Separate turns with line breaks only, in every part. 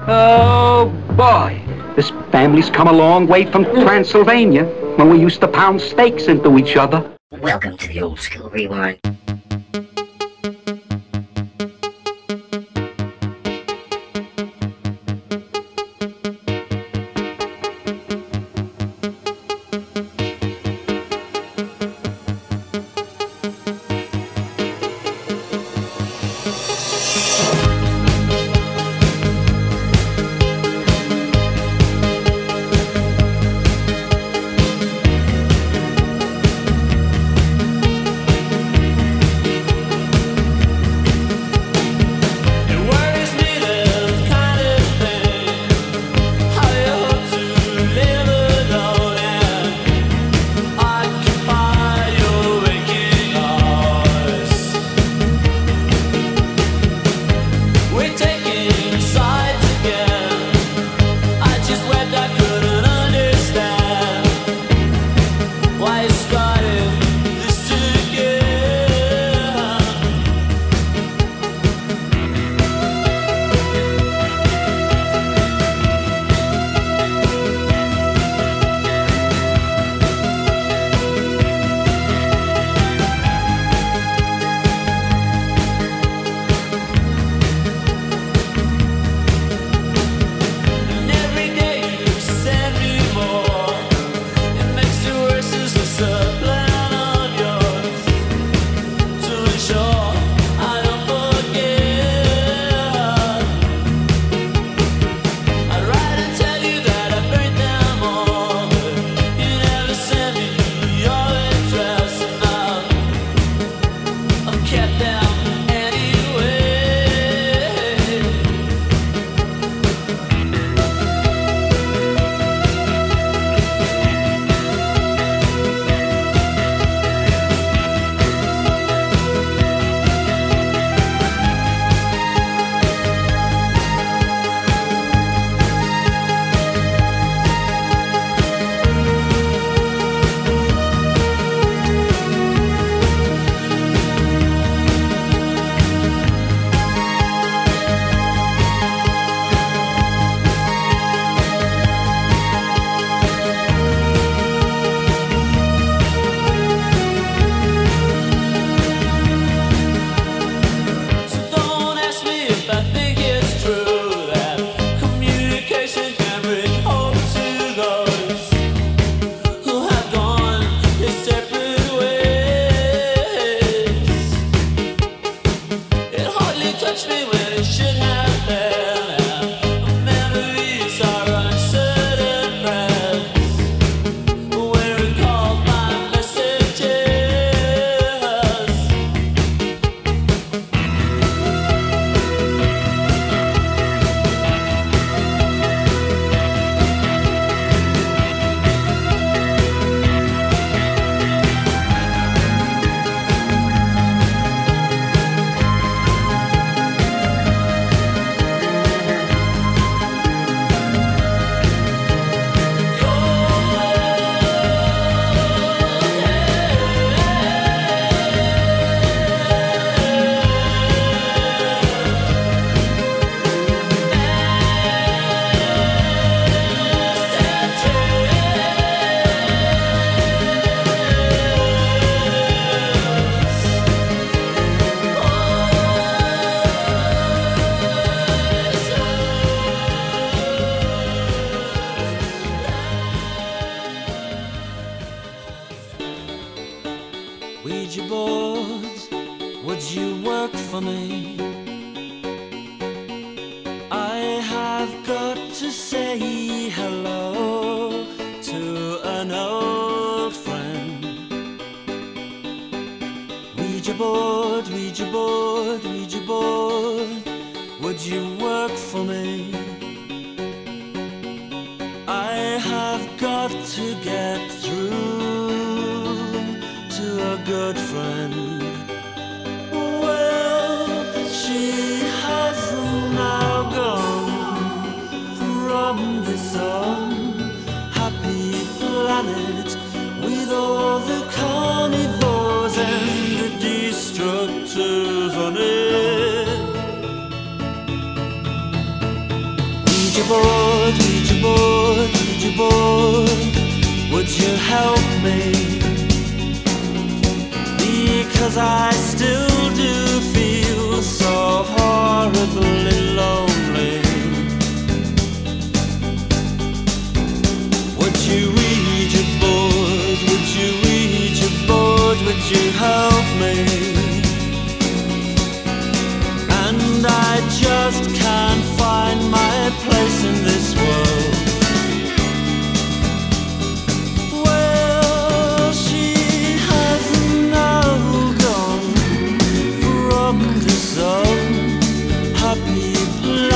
Oh, boy. This family's come a long way from Transylvania, when we used to pound steaks into each other.
Welcome to the Old School Rewind.
Ouija boards, would you work for me? I have got to say hello to an old friend. Ouija board, Ouija board, Ouija board, would you work for me? I have got to get through to a good friend. Well, she has now gone from this unhappy planet with all the carnivores and the destructors on it. Ouija board, Ouija board, Ouija board, would you help me? Because I still do feel so horribly lonely. Would you Ouija board, would you Ouija board, would you help me? And I just can't find my place in this world. Well, she has now gone from this unhappy place.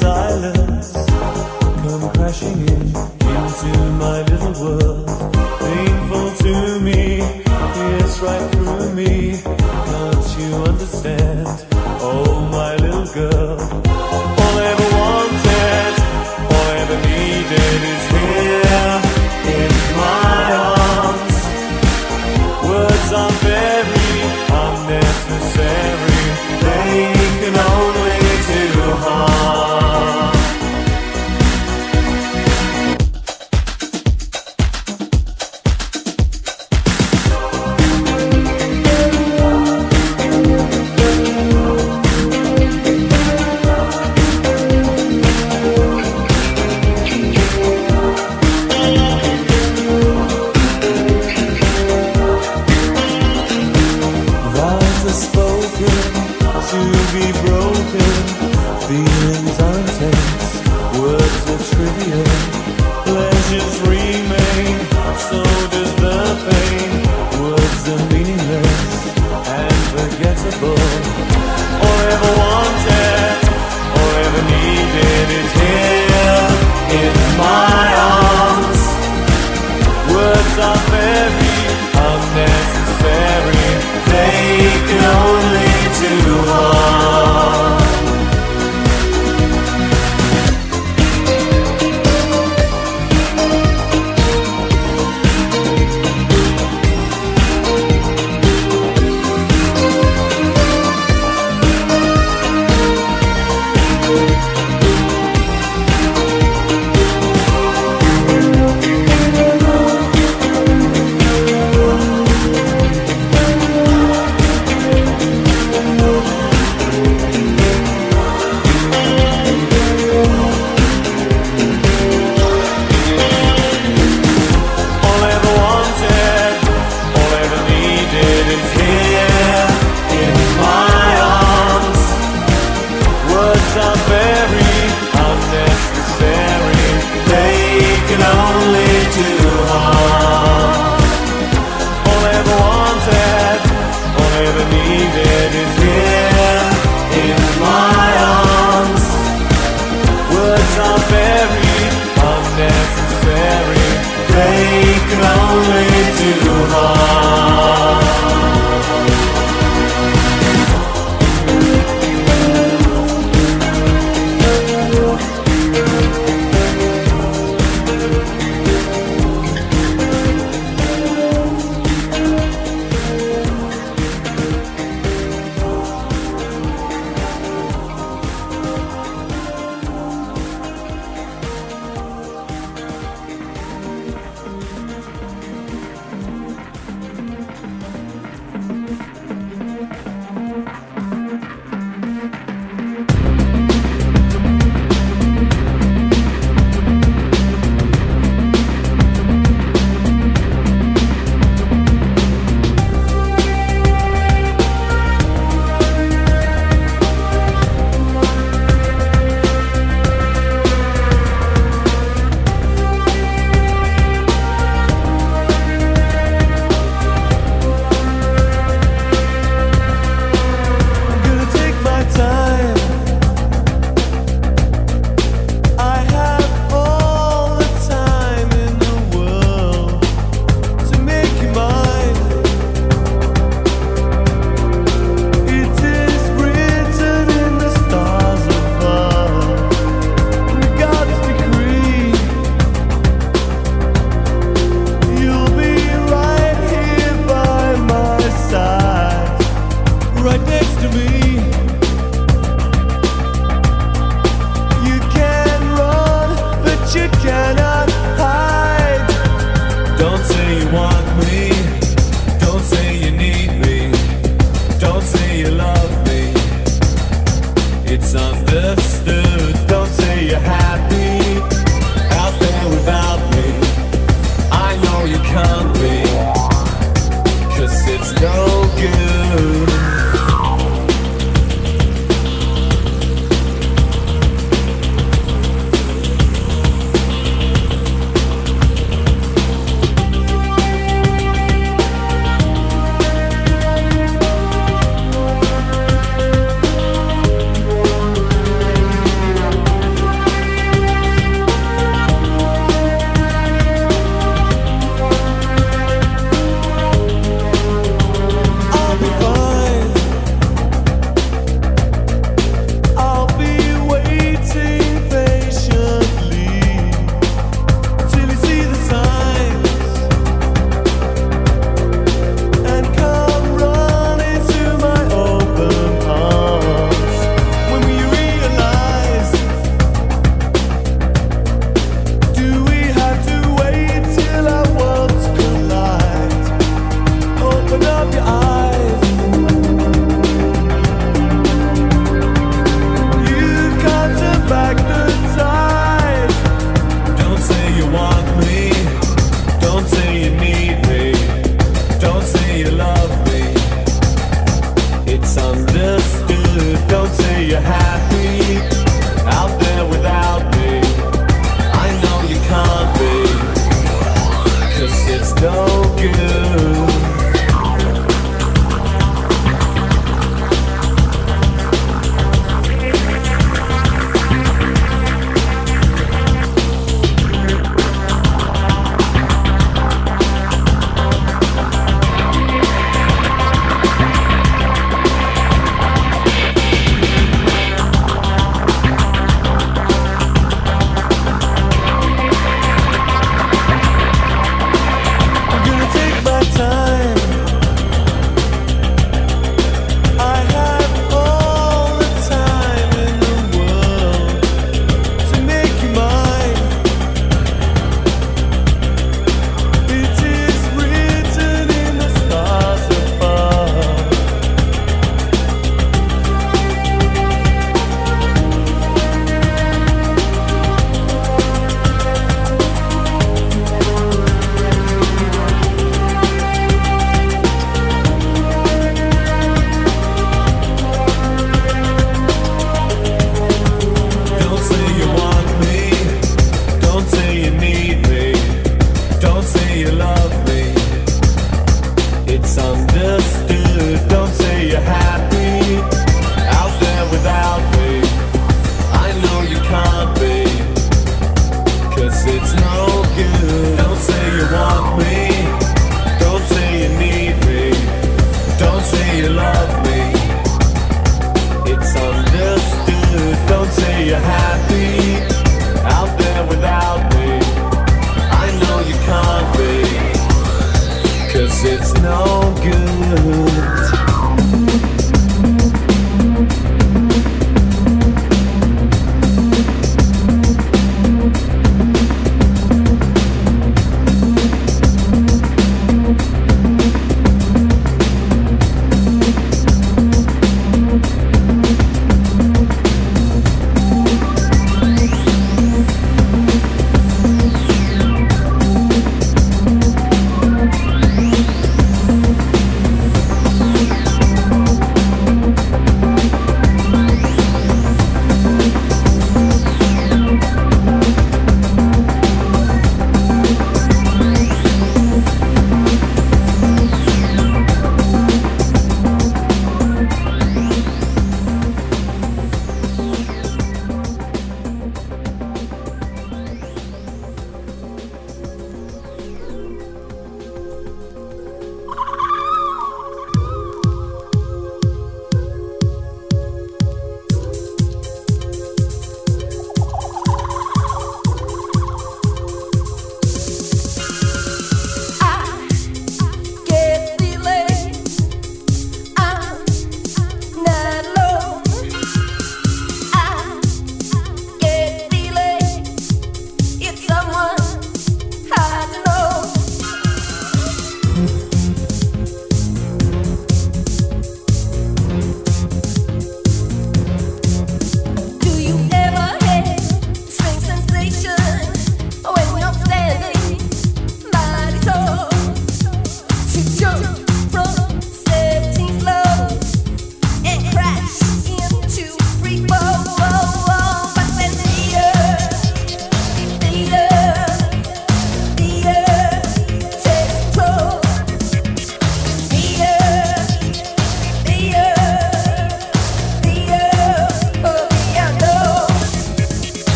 silence come crashing in into my little world. Painful to me, it's right through me. Can't you understand? Oh, my little girl. All I ever wanted, all I ever needed is here in my arms. Words are very unnecessary. They can only do harm.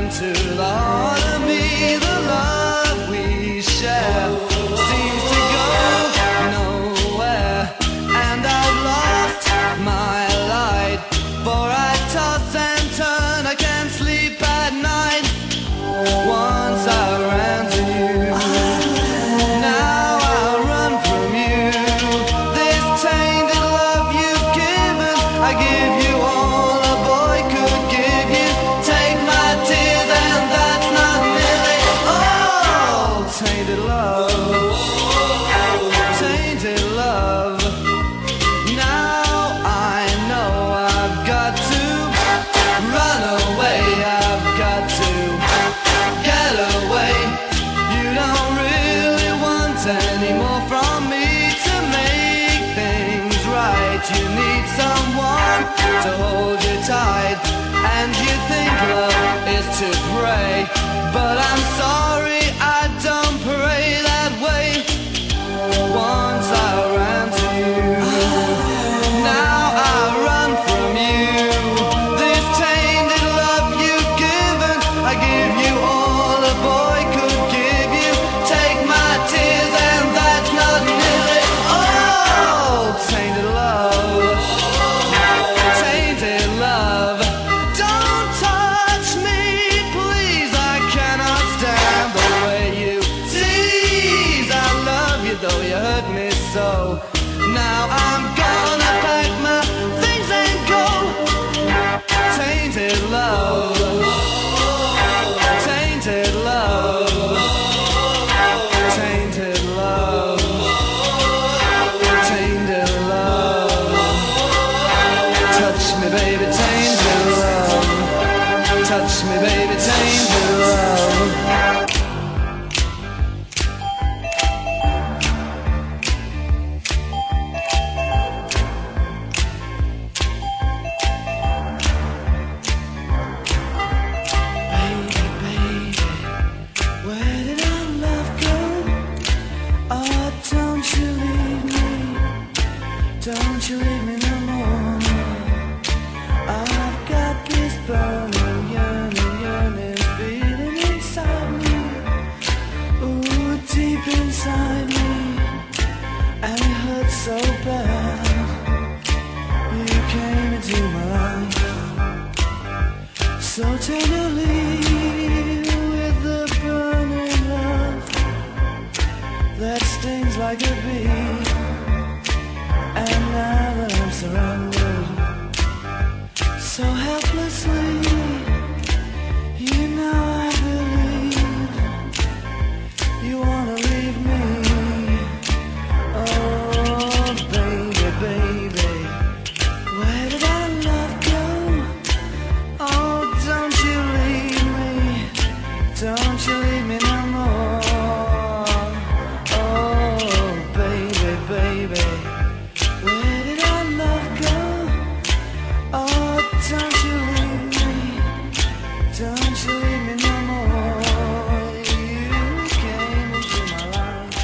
into the heart of me. The love we share seems to go nowhere, and I've lost my light, for I toss and turn, I can't sleep at night. Once I ran to you, now I run from you. This tainted love you've given, I give you all a boy could give you. Take my tears and that's not nearly all. Tainted love, tainted love. Now I know I've got to run away, I've got to get away. You don't really want any more from me to make things right. You need someone to hold you tight, and you think love is to pray, but I'm sorry, I don't pray that way. Once I ran to you, now I run from you. This tainted love you've given, I give you all a boy could give you. Take my tears and that's not nearly all. Tainted love, tainted love. Don't touch me, please, I cannot stand the way you tease. I love you though you hurt me so. Now I'm gonna pack my things and go. Tainted love, tainted love, tainted love, tainted love. Touch me, baby, tainted love. Touch me, baby, tainted love. Baby, baby, where did our love go? Oh, don't you leave me, don't you leave me no more. I've got this burning, yearning, yearning feeling inside me, ooh, deep inside me, and it hurts so bad. You came into my life so tenderly, with the burning love that stings like a bee. And now that I'm surrounded so helplessly, you know I believe you wanna leave me. Oh, baby, baby, where did our love go? Oh, don't you leave me, don't you leave me no more. Oh, baby, baby, where did our love go? Oh, don't you leave me, don't you leave me no more. You came into my life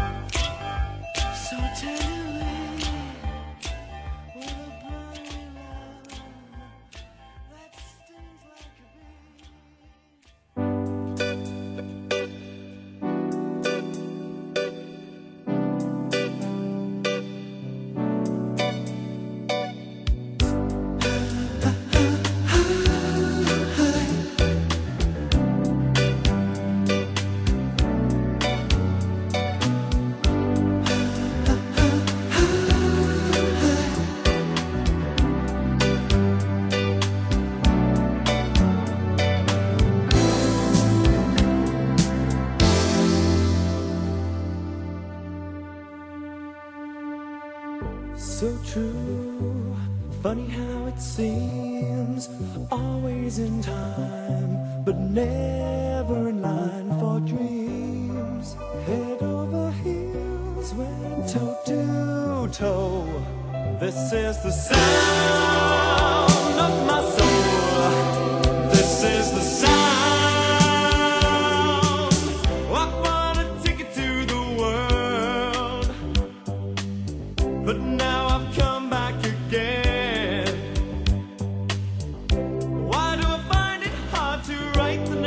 so tenderly, with a burning love that stings like a so true, funny how it seems, always in time, but never in line for dreams. Head over heels, went toe to toe. This is the sound of my soul. This is the sound. I wanna take it to the world, but now I've come back again. Why do I find it hard to write the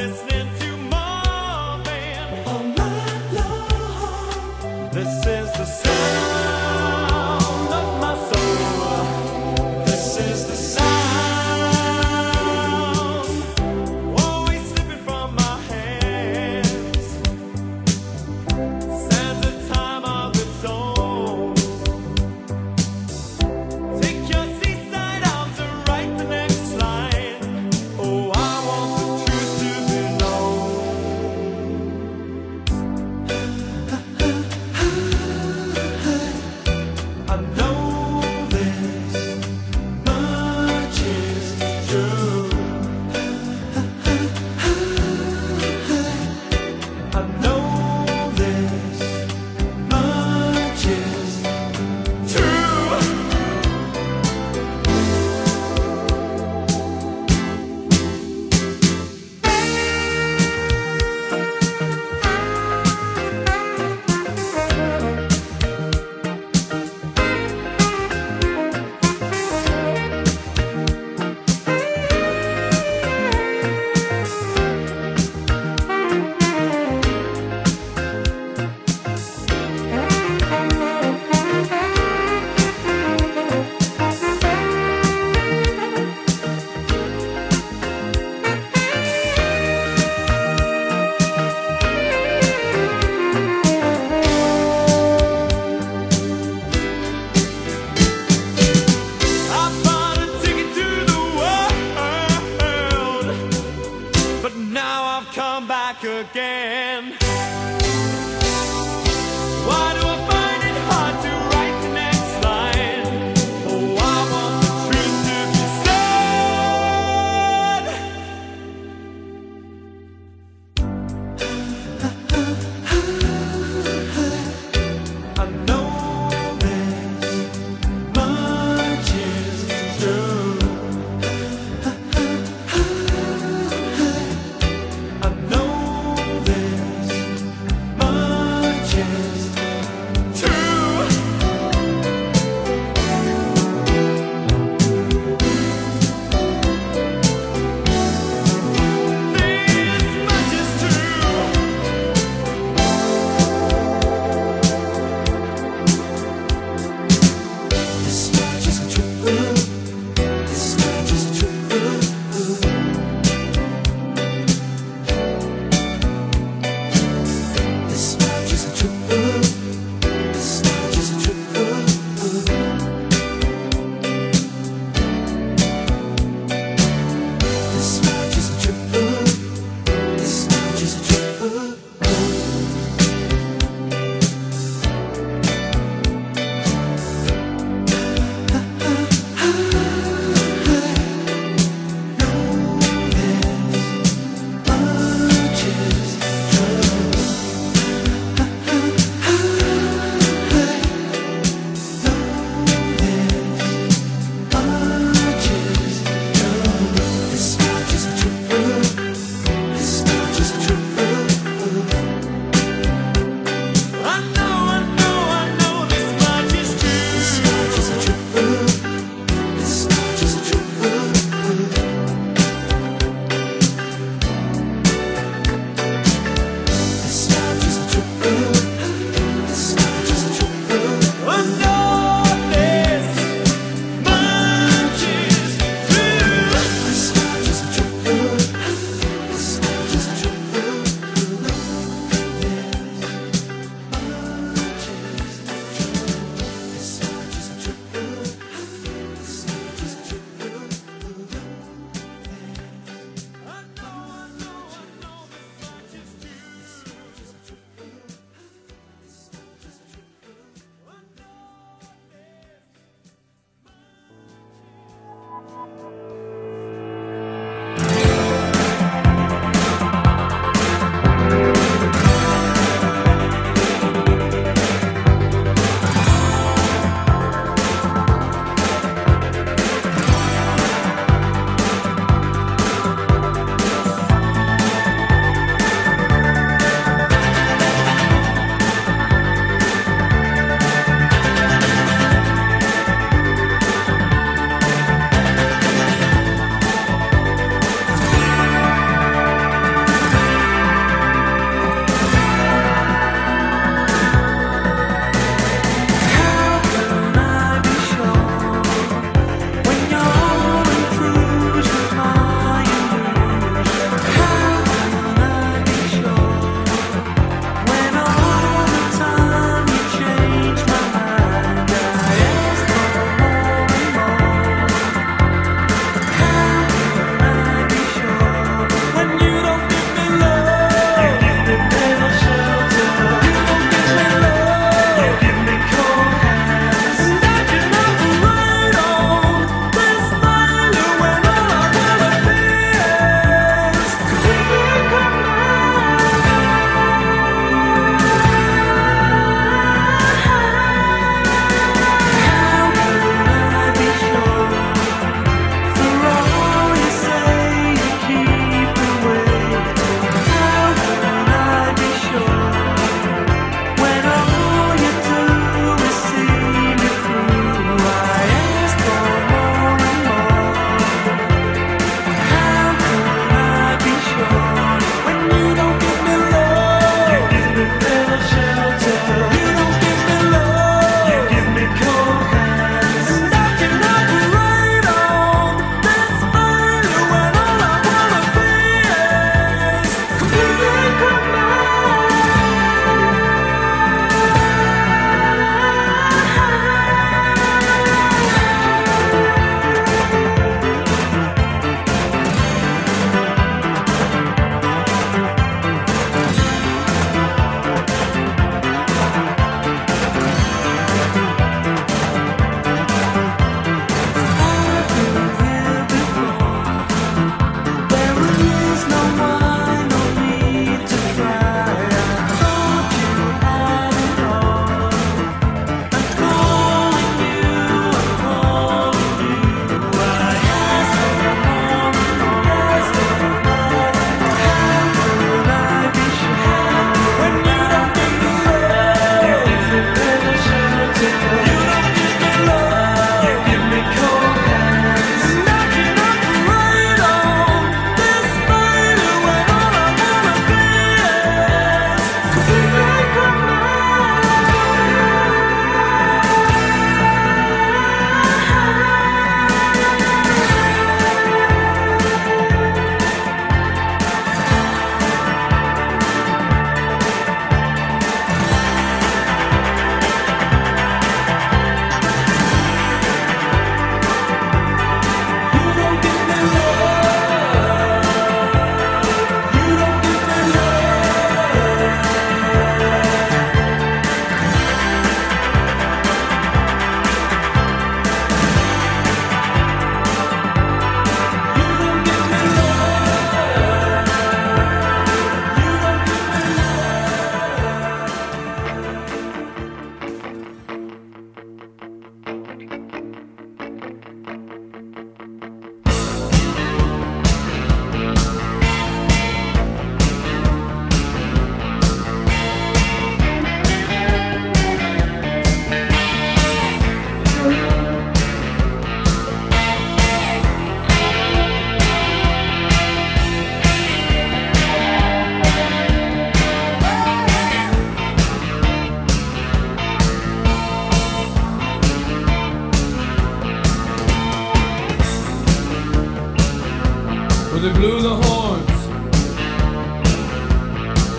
listening to Marvin all night long. This is the sound of my soul. This is the sound, always slipping from my hands. Stands a time of its own. Take your seaside arms and write the next line. Oh, I want the truth to be known. I know this much is true. I know this much is true. I bought a ticket to the world, but now I've come back again. Why do I find it hard to write the next line? Oh, I want the truth to be said. I know this much is true. I know this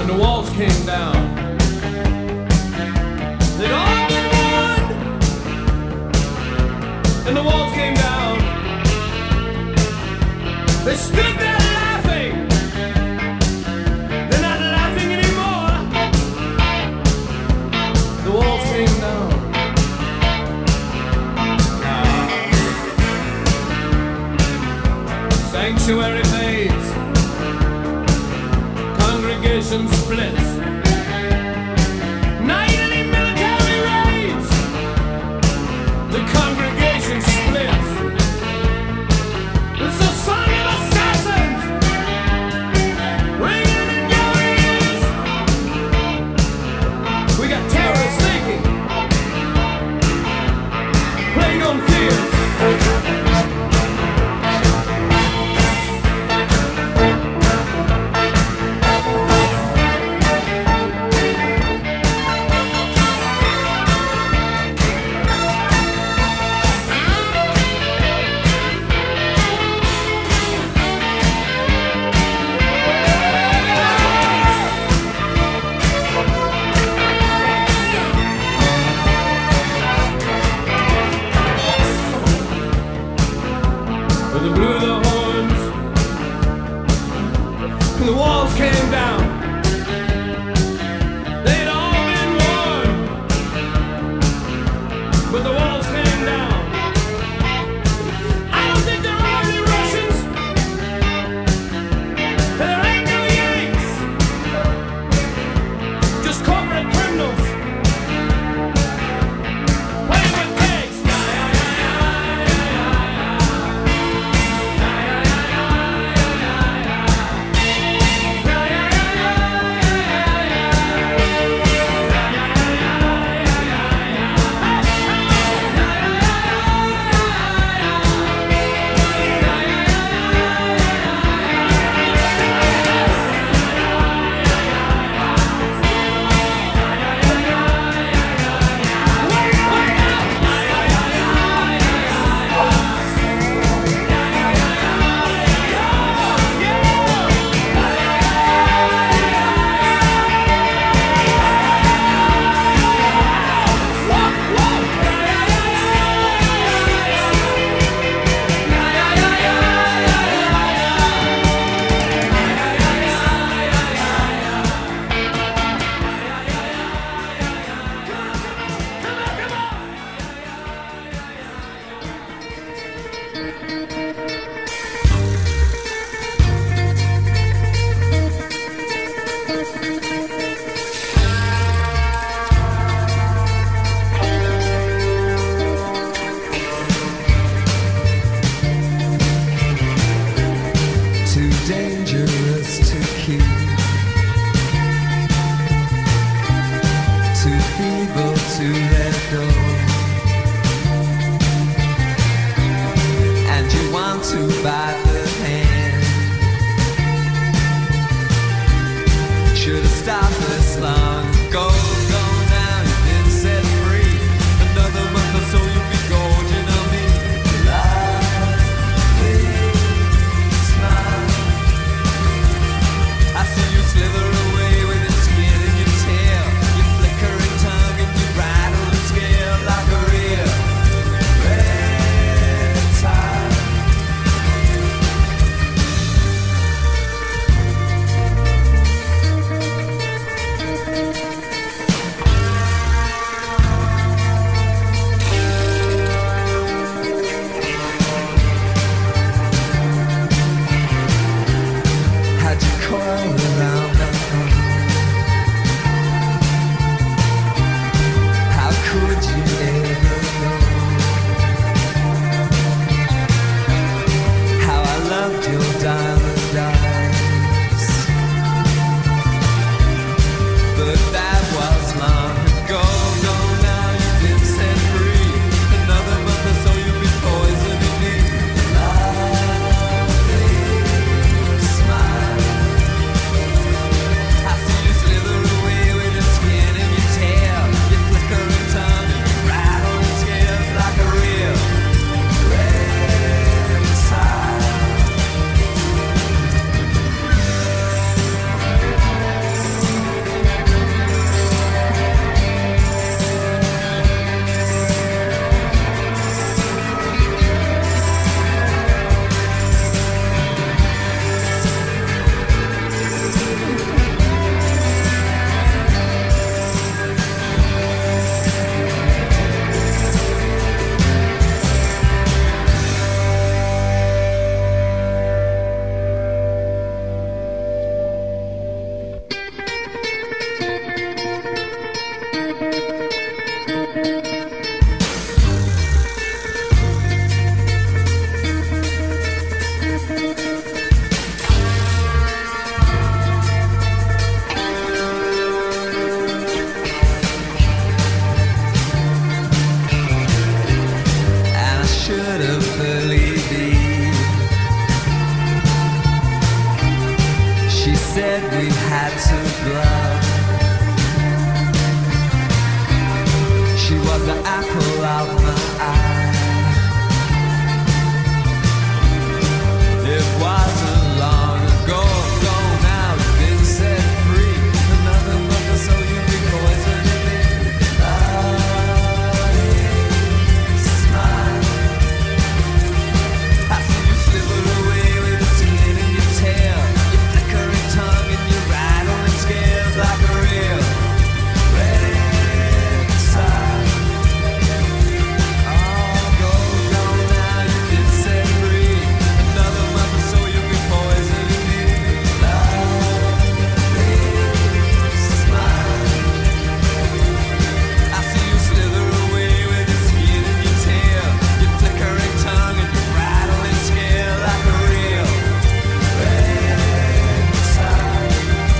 and the walls came down. They'd all been won, and the walls came down. They stood there laughing. They're not laughing anymore. The walls came down. Sanctuary fades, congregation splits, nightly military raids, the congregation splits. It's the song of assassins ringing in your ears. We got terrorists thinking, playing on fears. They blew the horns, and the walls came down. They'd all been won, but the walls came down. I don't think there are any Russians. There ain't no Yanks, just corporate criminals playing with pigs.
Too dangerous to keep, too feeble to let go, and you want to bite the hand. Should have stopped this long ago. Gone now, you've been set free. Another month or so you'll be gorging on me. I see you slither away with your skin and your tail, your flickering tongue and your rattle and scale like a real reptile. had to bluff. She was the apple of my eye. It wasn't long ago, now you've been set free. Another month or so you'll be poisoning me. Smile. I see you slither away with the skin in your tail, your flickering tongue and your rattling scales like a real red side. Go now, you've been set free. Another month or so you'll be poisoning me. Smile. I see you slither away with your skin in your tail, your flickering tongue and your rattling scale like a real red side.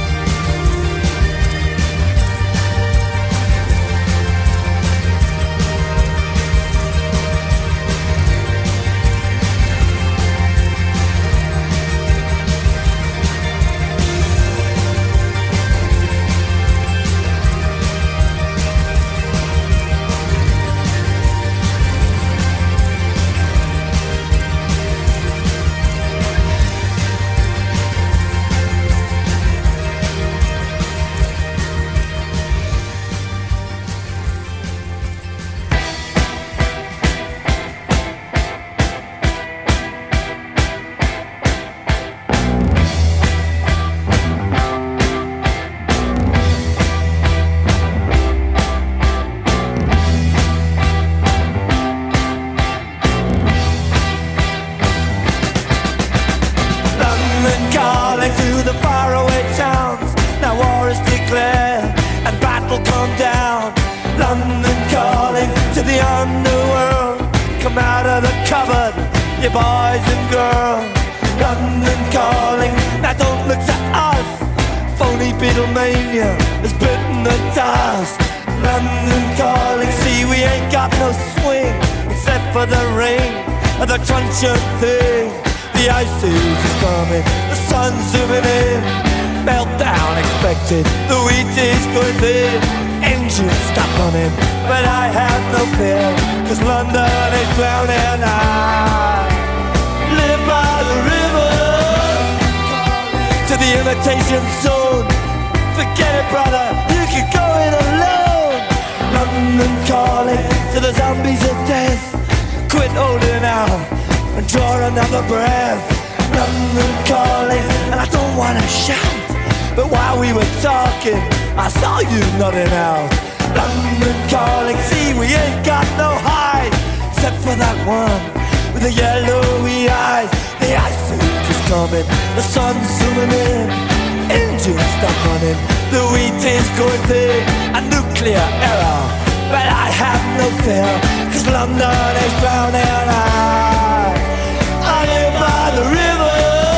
London calling to the faraway towns. Now war is declared and battle come down. London calling to the underworld. Come out of the cupboard, you boys and girls. London calling, now don't look to us. Phony Beatlemania has bitten the dust. London calling, see we ain't got no swing except for the rain and the truncheon thing. The ice age is coming, the sun's zooming in. Meltdown expected, the wheat is going thin. Engines stop running, but I have no fear, cause London is drowning. I live by the river, to the imitation zone. Forget it, brother, you can go it alone. London calling to the zombies of death. Quit holding out and draw another breath. London calling, and I don't wanna shout, but while we were talking, I saw you nodding out. London calling, see we ain't got no hide, except for that one with the yellowy eyes. The ice age is coming, the sun's zooming in. Engines stop running, the wheat is going thin. A nuclear error, but I have no fear, cause London is drowning. I live by the river.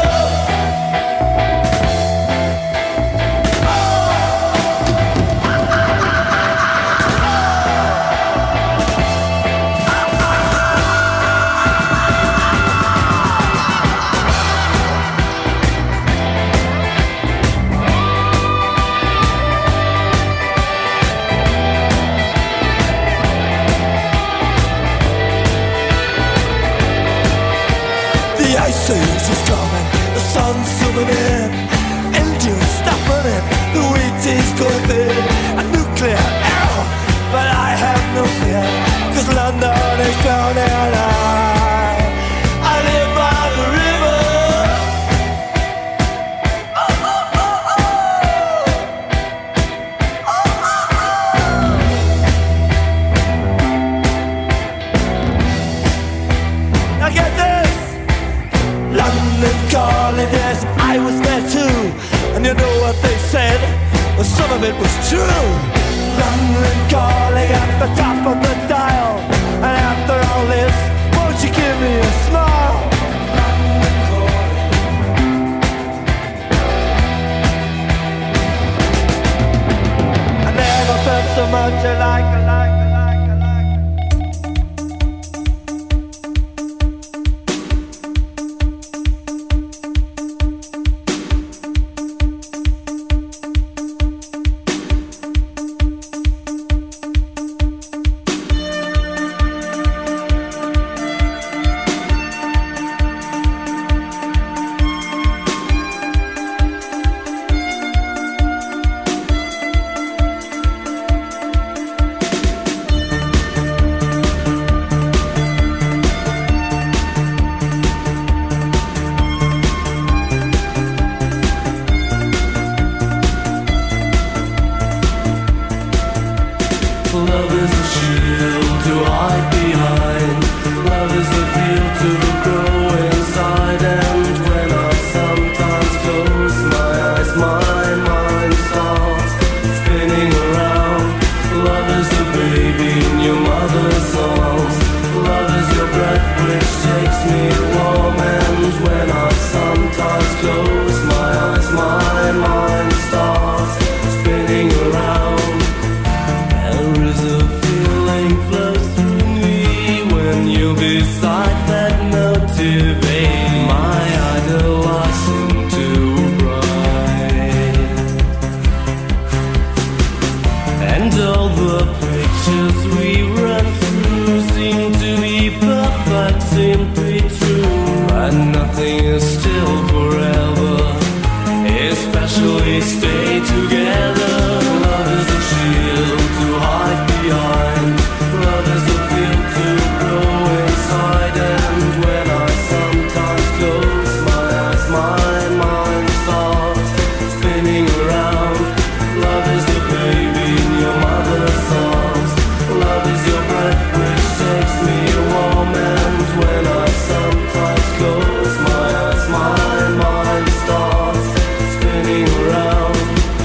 The ice age is coming, the sun's zooming in. Engines stop running, the wheat is going thin. A nuclear error, but I have no fear, cause London is drowning. I live by the river. Oh, oh, oh, oh. Oh, oh, oh. Now get this. London calling, yes, I was there too. And you know what they said? Well, some of it was true. London calling at the top of the dial. And after all this, won't you give me a smile? London calling. I never felt so much alike. adventures we run through seem to be perfect, simply true. But nothing is still forever, especially stay together. Love is a shield to hide behind. Love is a field to grow inside. And when I sometimes close my eyes, my mind starts spinning around. Love is the baby in your mother's arms. Love is your breath which takes me warm. And when I sometimes close my eyes, my mind starts spinning around.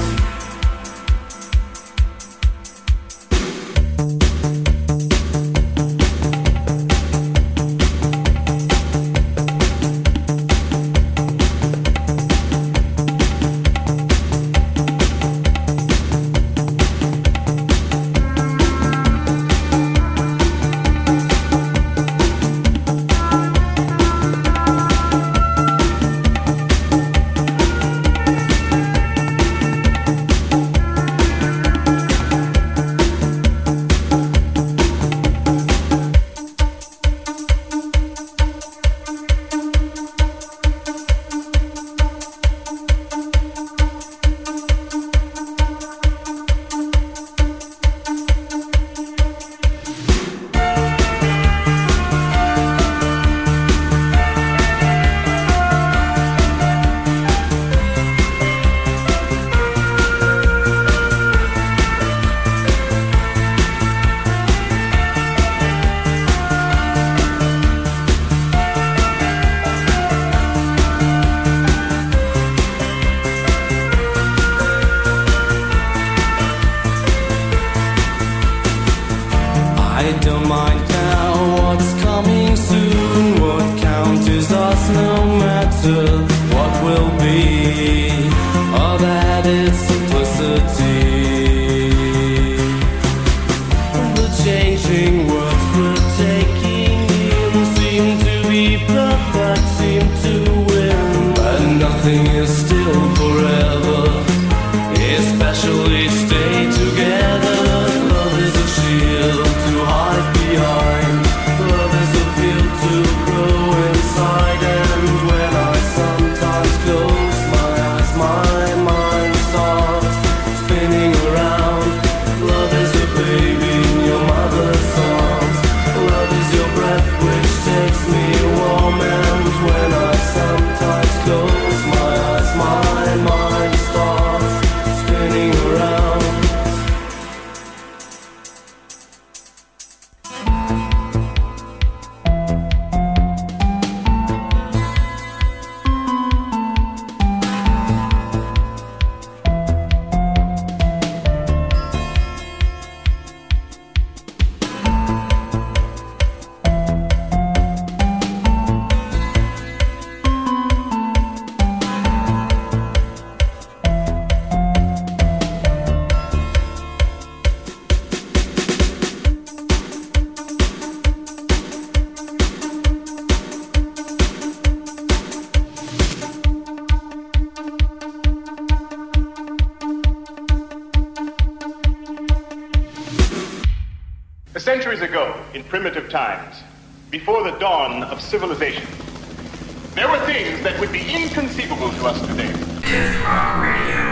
I don't mind now what's coming soon. What counts is us, no matter what will be. All that is simplicity. The changing words we're taking in seem to be perfect, seem to win. But nothing is still forever, especially stay together. Love is a shield to hide behind. Love is a field to grow inside. And when I sometimes close my eyes, my mind starts spinning around. Love is a baby in your mother's arms. Love is your breath which takes me warm. And when I sometimes close my eyes, my mind starts spinning around.
Centuries ago, in primitive times, before the dawn of civilization, there were things that would be inconceivable to us today.
Death Rock Radio.